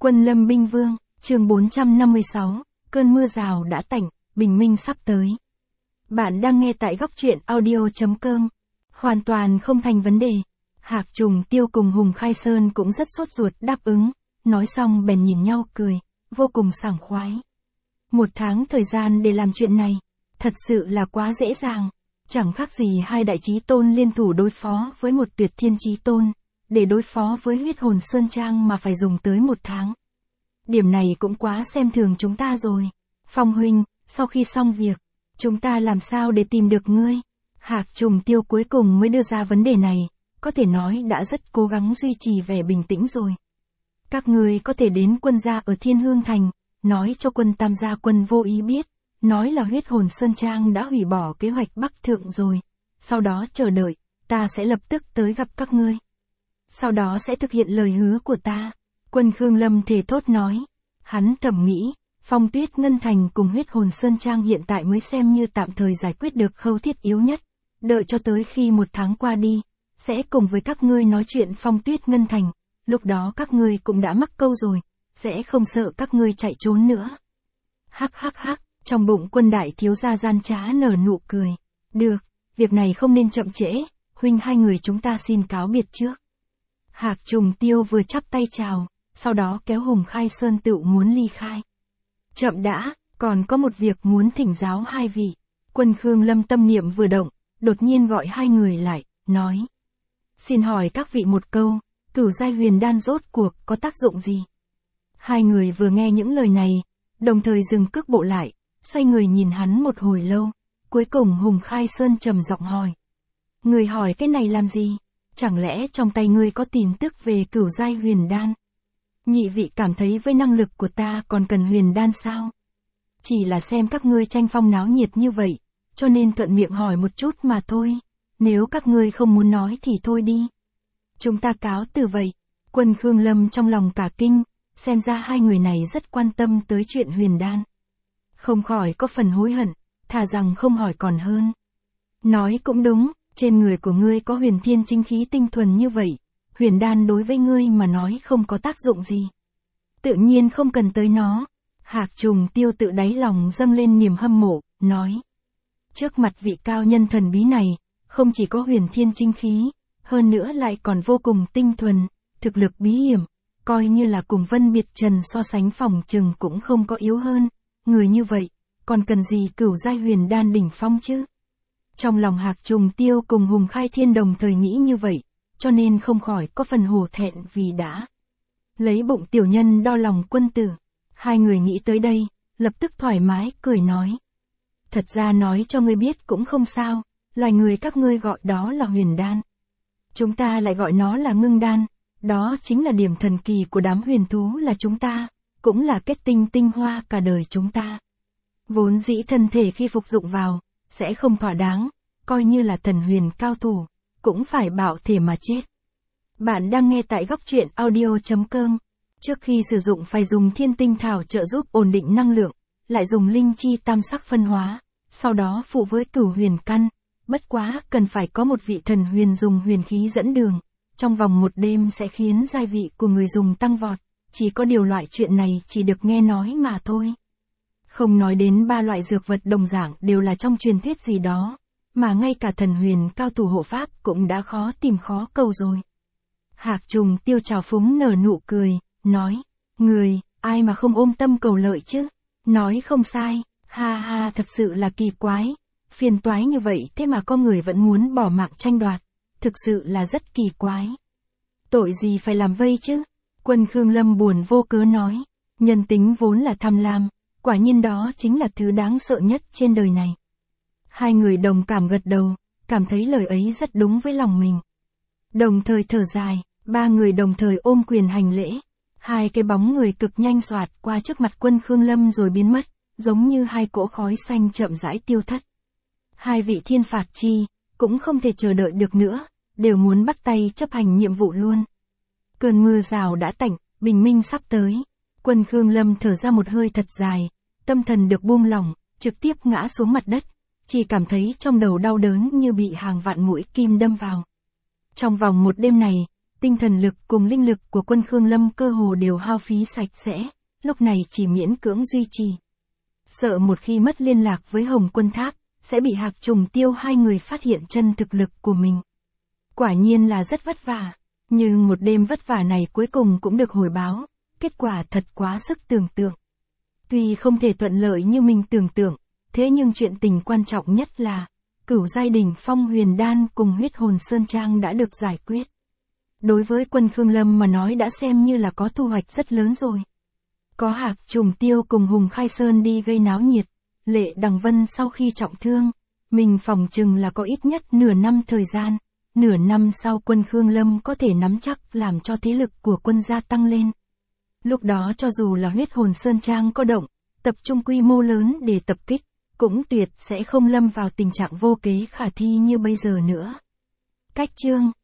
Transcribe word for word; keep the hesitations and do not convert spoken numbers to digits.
Quân Lâm Binh Vương, chương bốn trăm năm mươi sáu, cơn mưa rào đã tạnh, bình minh sắp tới. Bạn đang nghe tại góc truyện audio chấm com. Hoàn toàn không thành vấn đề. Hạc Trùng Tiêu cùng Hùng Khai Sơn cũng rất sốt ruột đáp ứng, nói xong bèn nhìn nhau cười, vô cùng sảng khoái. Một tháng thời gian để làm chuyện này, thật sự là quá dễ dàng. Chẳng khác gì hai đại chí tôn liên thủ đối phó với một tuyệt thiên chí tôn, để đối phó với huyết hồn Sơn Trang mà phải dùng tới một tháng. Điểm này cũng quá xem thường chúng ta rồi. Phong huynh, sau khi xong việc, chúng ta làm sao để tìm được ngươi? Hạc Trùng Tiêu cuối cùng mới đưa ra vấn đề này, có thể nói đã rất cố gắng duy trì vẻ bình tĩnh rồi. Các ngươi có thể đến quân gia ở Thiên Hương Thành, nói cho quân Tam gia quân Vô Ý biết, nói là huyết hồn Sơn Trang đã hủy bỏ kế hoạch Bắc Thượng rồi, sau đó chờ đợi, ta sẽ lập tức tới gặp các ngươi. Sau đó sẽ thực hiện lời hứa của ta. Quân Khương Lâm thề thốt nói, hắn thầm nghĩ, Phong Tuyết Ngân Thành cùng huyết hồn Sơn Trang hiện tại mới xem như tạm thời giải quyết được khâu thiết yếu nhất, đợi cho tới khi một tháng qua đi, sẽ cùng với các ngươi nói chuyện Phong Tuyết Ngân Thành, lúc đó các ngươi cũng đã mắc câu rồi, sẽ không sợ các ngươi chạy trốn nữa. Hắc hắc hắc, trong bụng Quân đại thiếu gia gian trá nở nụ cười, được, việc này không nên chậm trễ, huynh hai người chúng ta xin cáo biệt trước. Hạc Trùng Tiêu vừa chắp tay chào, sau đó kéo Hùng Khai Sơn tựu muốn ly khai. Chậm đã, còn có một việc muốn thỉnh giáo hai vị. Quân Khương Lâm tâm niệm vừa động, đột nhiên gọi hai người lại, nói. Xin hỏi các vị một câu, cửu giai huyền đan rốt cuộc có tác dụng gì? Hai người vừa nghe những lời này, đồng thời dừng cước bộ lại, xoay người nhìn hắn một hồi lâu, cuối cùng Hùng Khai Sơn trầm giọng hỏi. Người hỏi cái này làm gì? Chẳng lẽ trong tay ngươi có tin tức về cửu giai huyền đan? Nhị vị cảm thấy với năng lực của ta còn cần huyền đan sao? Chỉ là xem các ngươi tranh phong náo nhiệt như vậy, cho nên thuận miệng hỏi một chút mà thôi. Nếu các ngươi không muốn nói thì thôi đi. Chúng ta cáo từ vậy. Quân Khương Lâm trong lòng cả kinh, xem ra hai người này rất quan tâm tới chuyện huyền đan. Không khỏi có phần hối hận, thà rằng không hỏi còn hơn. Nói cũng đúng, trên người của ngươi có huyền thiên chính khí tinh thuần như vậy, huyền đan đối với ngươi mà nói không có tác dụng gì. Tự nhiên không cần tới nó. Hạc Trùng Tiêu tự đáy lòng dâng lên niềm hâm mộ, nói. Trước mặt vị cao nhân thần bí này, không chỉ có huyền thiên chính khí, hơn nữa lại còn vô cùng tinh thuần, thực lực bí hiểm, coi như là cùng Vân Biệt Trần so sánh phòng chừng cũng không có yếu hơn. Người như vậy, còn cần gì cửu giai huyền đan đỉnh phong chứ? Trong lòng Hạc Trùng Tiêu cùng Hùng Khai Thiên đồng thời nghĩ như vậy, cho nên không khỏi có phần hổ thẹn vì đã lấy bụng tiểu nhân đo lòng quân tử. Hai người nghĩ tới đây, lập tức thoải mái cười nói. Thật ra nói cho ngươi biết cũng không sao, loài người các ngươi gọi đó là huyền đan. Chúng ta lại gọi nó là ngưng đan, đó chính là điểm thần kỳ của đám huyền thú là chúng ta, cũng là kết tinh tinh hoa cả đời chúng ta. Vốn dĩ thân thể khi phục dụng vào, sẽ không thỏa đáng, coi như là thần huyền cao thủ, cũng phải bạo thể mà chết. Bạn đang nghe tại góc truyện audio chấm com. Trước khi sử dụng phải dùng thiên tinh thảo trợ giúp ổn định năng lượng, lại dùng linh chi tam sắc phân hóa, sau đó phụ với cửu huyền căn, bất quá cần phải có một vị thần huyền dùng huyền khí dẫn đường, trong vòng một đêm sẽ khiến giai vị của người dùng tăng vọt, chỉ có điều loại chuyện này chỉ được nghe nói mà thôi. Không nói đến ba loại dược vật đồng dạng đều là trong truyền thuyết gì đó, mà ngay cả thần huyền cao thủ hộ pháp cũng đã khó tìm khó cầu rồi. Hạc Trùng Tiêu trào phúng nở nụ cười, nói, người, ai mà không ôm tâm cầu lợi chứ? Nói không sai, ha ha thật sự là kỳ quái, phiền toái như vậy thế mà có người vẫn muốn bỏ mạng tranh đoạt, thực sự là rất kỳ quái. Tội gì phải làm vây chứ? Quân Khương Lâm buồn vô cớ nói, nhân tính vốn là tham lam, quả nhiên đó chính là thứ đáng sợ nhất trên đời này. Hai người đồng cảm gật đầu, cảm thấy lời ấy rất đúng với lòng mình. Đồng thời thở dài, ba người đồng thời ôm quyền hành lễ. Hai cái bóng người cực nhanh xoạt qua trước mặt Quân Khương Lâm rồi biến mất, giống như hai cỗ khói xanh chậm rãi tiêu thất. Hai vị thiên phạt chi, cũng không thể chờ đợi được nữa, đều muốn bắt tay chấp hành nhiệm vụ luôn. Cơn mưa rào đã tạnh, bình minh sắp tới. Quân Khương Lâm thở ra một hơi thật dài, tâm thần được buông lỏng, trực tiếp ngã xuống mặt đất, chỉ cảm thấy trong đầu đau đớn như bị hàng vạn mũi kim đâm vào. Trong vòng một đêm này, Tinh thần lực cùng linh lực của quân Khương Lâm cơ hồ đều hao phí sạch sẽ, lúc này chỉ miễn cưỡng duy trì. Sợ một khi mất liên lạc với Hồng Quân Thác, sẽ bị Hạc Trùng Tiêu hai người phát hiện chân thực lực của mình. Quả nhiên là rất vất vả, nhưng một đêm vất vả này cuối cùng cũng được hồi báo, kết quả thật quá sức tưởng tượng. Tuy không thể thuận lợi như mình tưởng tượng, thế nhưng chuyện tình quan trọng nhất là, Cửu Giai Đỉnh Phong Huyền Đan cùng Huyết Hồn Sơn Trang đã được giải quyết. Đối với quân Khương Lâm mà nói đã xem như là có thu hoạch rất lớn rồi. Có Hạc Trùng Tiêu cùng Hùng Khai Sơn đi gây náo nhiệt, Lệ Đằng Vân sau khi trọng thương, mình phòng chừng là có ít nhất nửa năm thời gian, nửa năm sau quân Khương Lâm có thể nắm chắc làm cho thế lực của quân gia tăng lên. Lúc đó cho dù là Huyết Hồn Sơn Trang có động, tập trung quy mô lớn để tập kích, cũng tuyệt sẽ không lâm vào tình trạng vô kế khả thi như bây giờ nữa. Cách chương